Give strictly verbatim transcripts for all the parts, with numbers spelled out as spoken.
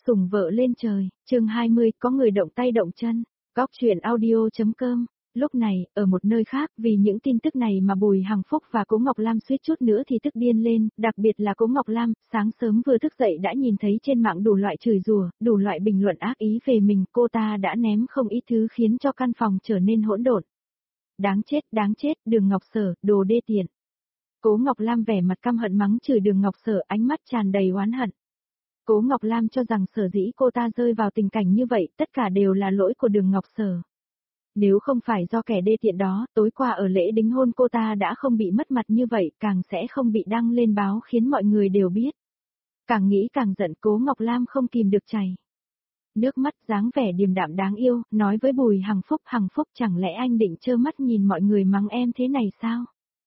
Sủng vợ lên trời, chương hai mươi, có người động tay động chân. Góc truyện audio.com. Lúc này, ở một nơi khác, vì những tin tức này mà Bùi Hằng Phúc và Cố Ngọc Lam suýt chút nữa thì tức điên lên, đặc biệt là Cố Ngọc Lam, sáng sớm vừa thức dậy đã nhìn thấy trên mạng đủ loại chửi rủa, đủ loại bình luận ác ý về mình, cô ta đã ném không ít thứ khiến cho căn phòng trở nên hỗn độn. Đáng chết, đáng chết, Đường Ngọc Sở, đồ đê tiện. Cố Ngọc Lam vẻ mặt căm hận mắng chửi Đường Ngọc Sở, ánh mắt tràn đầy oán hận. Cố Ngọc Lam cho rằng sở dĩ cô ta rơi vào tình cảnh như vậy, tất cả đều là lỗi của Đường Ngọc Sở. Nếu không phải do kẻ đê tiện đó, tối qua ở lễ đính hôn cô ta đã không bị mất mặt như vậy, càng sẽ không bị đăng lên báo khiến mọi người đều biết. Càng nghĩ càng giận, Cố Ngọc Lam không kìm được chảy nước mắt, dáng vẻ điềm đạm đáng yêu, nói với Bùi Hằng Phúc, Hằng Phúc, chẳng lẽ anh định trơ mắt nhìn mọi người mắng em thế này sao?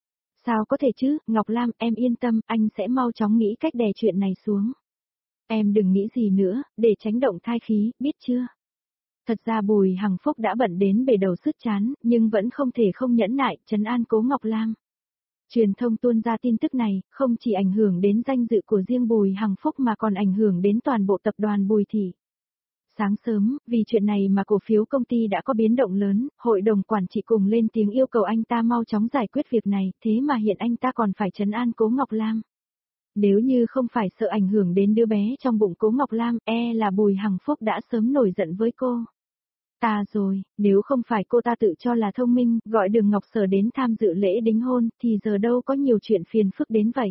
Sao có thể chứ, Ngọc Lam, em yên tâm, anh sẽ mau chóng nghĩ cách đè chuyện này xuống. Em đừng nghĩ gì nữa, để tránh động thai khí, biết chưa? Thật ra Bùi Hằng Phúc đã bận đến bể đầu sứt chán, nhưng vẫn không thể không nhẫn nại, trấn an Cố Ngọc Lam. Truyền thông tuôn ra tin tức này, không chỉ ảnh hưởng đến danh dự của riêng Bùi Hằng Phúc mà còn ảnh hưởng đến toàn bộ tập đoàn Bùi Thị. Sáng sớm, vì chuyện này mà cổ phiếu công ty đã có biến động lớn, hội đồng quản trị cùng lên tiếng yêu cầu anh ta mau chóng giải quyết việc này, thế mà hiện anh ta còn phải trấn an Cố Ngọc Lam. Nếu như không phải sợ ảnh hưởng đến đứa bé trong bụng Cố Ngọc Lam, e là Bùi Hằng Phúc đã sớm nổi giận với cô. Ta rồi, nếu không phải cô ta tự cho là thông minh, gọi Đường Ngọc Sở đến tham dự lễ đính hôn, thì giờ đâu có nhiều chuyện phiền phức đến vậy.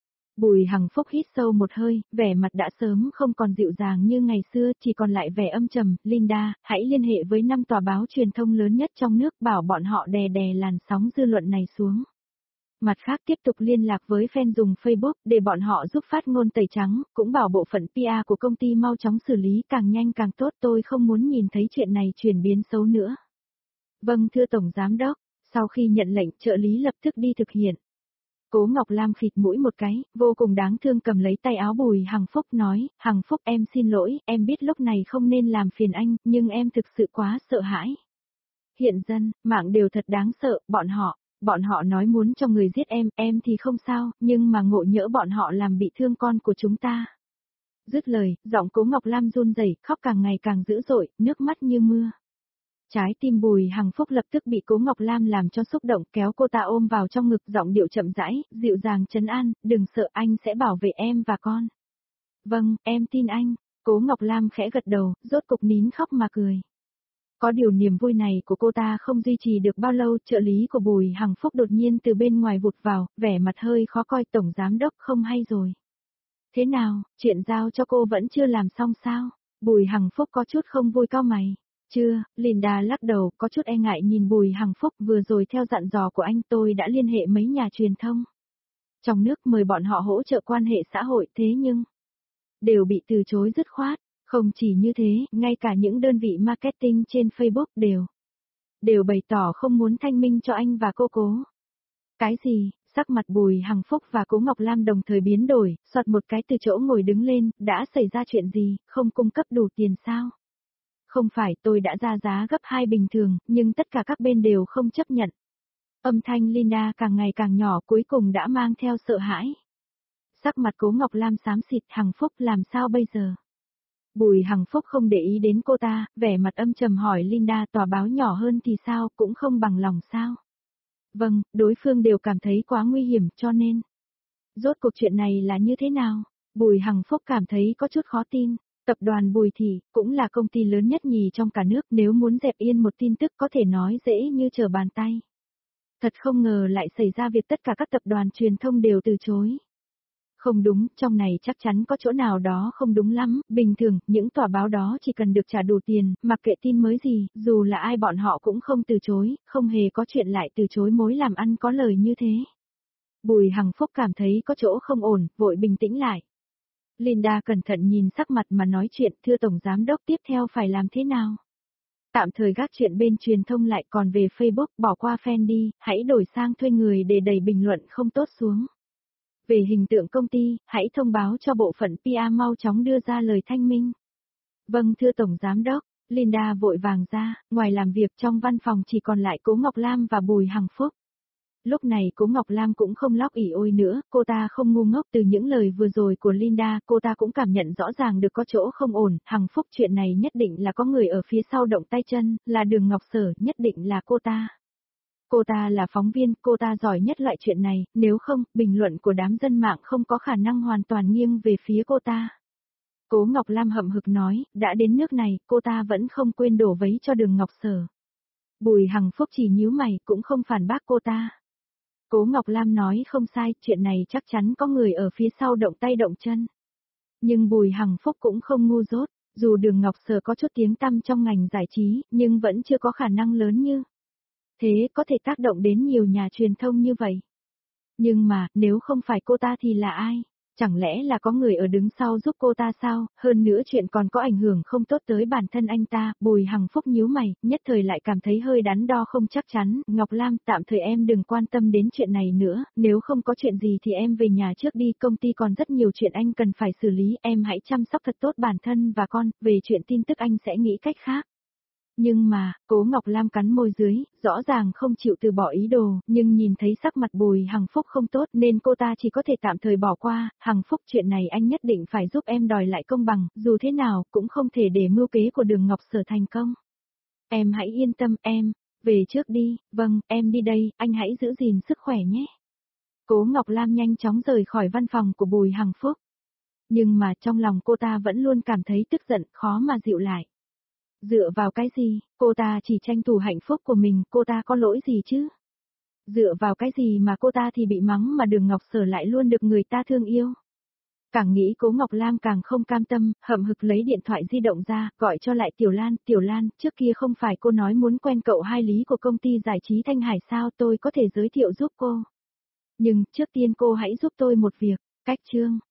Bùi Hằng Phúc hít sâu một hơi, vẻ mặt đã sớm không còn dịu dàng như ngày xưa, chỉ còn lại vẻ âm trầm. Linda, hãy liên hệ với năm tòa báo truyền thông lớn nhất trong nước, bảo bọn họ đè đè làn sóng dư luận này xuống. Mặt khác tiếp tục liên lạc với fan dùng Facebook để bọn họ giúp phát ngôn tẩy trắng, cũng bảo bộ phận pê e của công ty mau chóng xử lý càng nhanh càng tốt, tôi không muốn nhìn thấy chuyện này chuyển biến xấu nữa. Vâng thưa Tổng Giám Đốc, sau khi nhận lệnh trợ lý lập tức đi thực hiện. Cố Ngọc Lam khịt mũi một cái, vô cùng đáng thương cầm lấy tay áo Bùi Hằng Phúc nói, Hằng Phúc em xin lỗi, em biết lúc này không nên làm phiền anh, nhưng em thực sự quá sợ hãi. Hiện dân, mạng đều thật đáng sợ, bọn họ. Bọn họ nói muốn cho người giết em, em thì không sao, nhưng mà ngộ nhỡ bọn họ làm bị thương con của chúng ta. Dứt lời, giọng Cố Ngọc Lam run rẩy, khóc càng ngày càng dữ dội, nước mắt như mưa. Trái tim Bùi Hằng Phúc lập tức bị Cố Ngọc Lam làm cho xúc động, kéo cô ta ôm vào trong ngực, giọng điệu chậm rãi, dịu dàng trấn an, đừng sợ, anh sẽ bảo vệ em và con. Vâng, em tin anh. Cố Ngọc Lam khẽ gật đầu, rốt cục nín khóc mà cười. Có điều niềm vui này của cô ta không duy trì được bao lâu, trợ lý của Bùi Hằng Phúc đột nhiên từ bên ngoài vụt vào, vẻ mặt hơi khó coi, Tổng Giám Đốc không hay rồi. Thế nào, chuyện giao cho cô vẫn chưa làm xong sao? Bùi Hằng Phúc có chút không vui cau mày. Chưa, Linda lắc đầu, có chút e ngại nhìn Bùi Hằng Phúc, vừa rồi theo dặn dò của anh tôi đã liên hệ mấy nhà truyền thông. Trong nước mời bọn họ hỗ trợ quan hệ xã hội, thế nhưng đều bị từ chối dứt khoát. Không chỉ như thế, ngay cả những đơn vị marketing trên Facebook đều, đều bày tỏ không muốn thanh minh cho anh và cô Cố. Cái gì, sắc mặt Bùi Hằng Phúc và Cố Ngọc Lam đồng thời biến đổi, soạt một cái từ chỗ ngồi đứng lên, đã xảy ra chuyện gì, không cung cấp đủ tiền sao? Không phải, tôi đã ra giá gấp hai bình thường, nhưng tất cả các bên đều không chấp nhận. Âm thanh Linda càng ngày càng nhỏ, cuối cùng đã mang theo sợ hãi. Sắc mặt Cố Ngọc Lam xám xịt, Hằng Phúc làm sao bây giờ? Bùi Hằng Phúc không để ý đến cô ta, vẻ mặt âm trầm hỏi Linda, tòa báo nhỏ hơn thì sao, cũng không bằng lòng sao? Vâng, đối phương đều cảm thấy quá nguy hiểm, cho nên. Rốt cuộc chuyện này là như thế nào? Bùi Hằng Phúc cảm thấy có chút khó tin. Tập đoàn Bùi Thị, cũng là công ty lớn nhất nhì trong cả nước, nếu muốn dẹp yên một tin tức có thể nói dễ như trở bàn tay. Thật không ngờ lại xảy ra việc tất cả các tập đoàn truyền thông đều từ chối. Không đúng, trong này chắc chắn có chỗ nào đó không đúng lắm, bình thường, những tòa báo đó chỉ cần được trả đủ tiền, mặc kệ tin mới gì, dù là ai bọn họ cũng không từ chối, không hề có chuyện lại từ chối mối làm ăn có lời như thế. Bùi Hằng Phúc cảm thấy có chỗ không ổn, vội bình tĩnh lại. Linda cẩn thận nhìn sắc mặt mà nói chuyện, thưa Tổng Giám Đốc tiếp theo phải làm thế nào? Tạm thời gác chuyện bên truyền thông lại, còn về Facebook bỏ qua fan đi, hãy đổi sang thuê người để đẩy bình luận không tốt xuống. Về hình tượng công ty, hãy thông báo cho bộ phận pê e mau chóng đưa ra lời thanh minh. Vâng thưa Tổng Giám Đốc, Linda vội vàng ra, ngoài làm việc trong văn phòng chỉ còn lại Cố Ngọc Lam và Bùi Hằng Phúc. Lúc này Cố Ngọc Lam cũng không lóc ỉ ôi nữa, cô ta không ngu ngốc từ những lời vừa rồi của Linda, cô ta cũng cảm nhận rõ ràng được có chỗ không ổn, Hằng Phúc chuyện này nhất định là có người ở phía sau động tay chân, là Đường Ngọc Sở, nhất định là cô ta. Cô ta là phóng viên, cô ta giỏi nhất loại chuyện này, nếu không, bình luận của đám dân mạng không có khả năng hoàn toàn nghiêng về phía cô ta. Cố Ngọc Lam hậm hực nói, đã đến nước này, cô ta vẫn không quên đổ vấy cho Đường Ngọc Sở. Bùi Hằng Phúc chỉ nhíu mày, cũng không phản bác cô ta. Cố Ngọc Lam nói không sai, chuyện này chắc chắn có người ở phía sau động tay động chân. Nhưng Bùi Hằng Phúc cũng không ngu dốt, dù Đường Ngọc Sở có chút tiếng tăm trong ngành giải trí, nhưng vẫn chưa có khả năng lớn như thế có thể tác động đến nhiều nhà truyền thông như vậy. Nhưng mà, nếu không phải cô ta thì là ai? Chẳng lẽ là có người ở đứng sau giúp cô ta sao? Hơn nữa chuyện còn có ảnh hưởng không tốt tới bản thân anh ta, Bùi Hằng Phúc nhíu mày, nhất thời lại cảm thấy hơi đắn đo không chắc chắn. Ngọc Lam, tạm thời em đừng quan tâm đến chuyện này nữa, nếu không có chuyện gì thì em về nhà trước đi, công ty còn rất nhiều chuyện anh cần phải xử lý, em hãy chăm sóc thật tốt bản thân và con, về chuyện tin tức anh sẽ nghĩ cách khác. Nhưng mà, Cố Ngọc Lam cắn môi dưới, rõ ràng không chịu từ bỏ ý đồ, nhưng nhìn thấy sắc mặt Bùi Hằng Phúc không tốt nên cô ta chỉ có thể tạm thời bỏ qua. Hằng Phúc, chuyện này anh nhất định phải giúp em đòi lại công bằng, dù thế nào cũng không thể để mưu kế của Đường Ngọc Sở thành công. Em hãy yên tâm, em, về trước đi, vâng, em đi đây, anh hãy giữ gìn sức khỏe nhé. Cố Ngọc Lam nhanh chóng rời khỏi văn phòng của Bùi Hằng Phúc. Nhưng mà trong lòng cô ta vẫn luôn cảm thấy tức giận, khó mà dịu lại. Dựa vào cái gì, cô ta chỉ tranh thủ hạnh phúc của mình, cô ta có lỗi gì chứ? Dựa vào cái gì mà cô ta thì bị mắng mà Đường Ngọc Sở lại luôn được người ta thương yêu? Càng nghĩ Cố Ngọc Lam càng không cam tâm, hậm hực lấy điện thoại di động ra, gọi cho lại Tiểu Lan, Tiểu Lan, trước kia không phải cô nói muốn quen cậu hai Lý của công ty giải trí Thanh Hải sao, tôi có thể giới thiệu giúp cô. Nhưng, trước tiên cô hãy giúp tôi một việc, cách chương.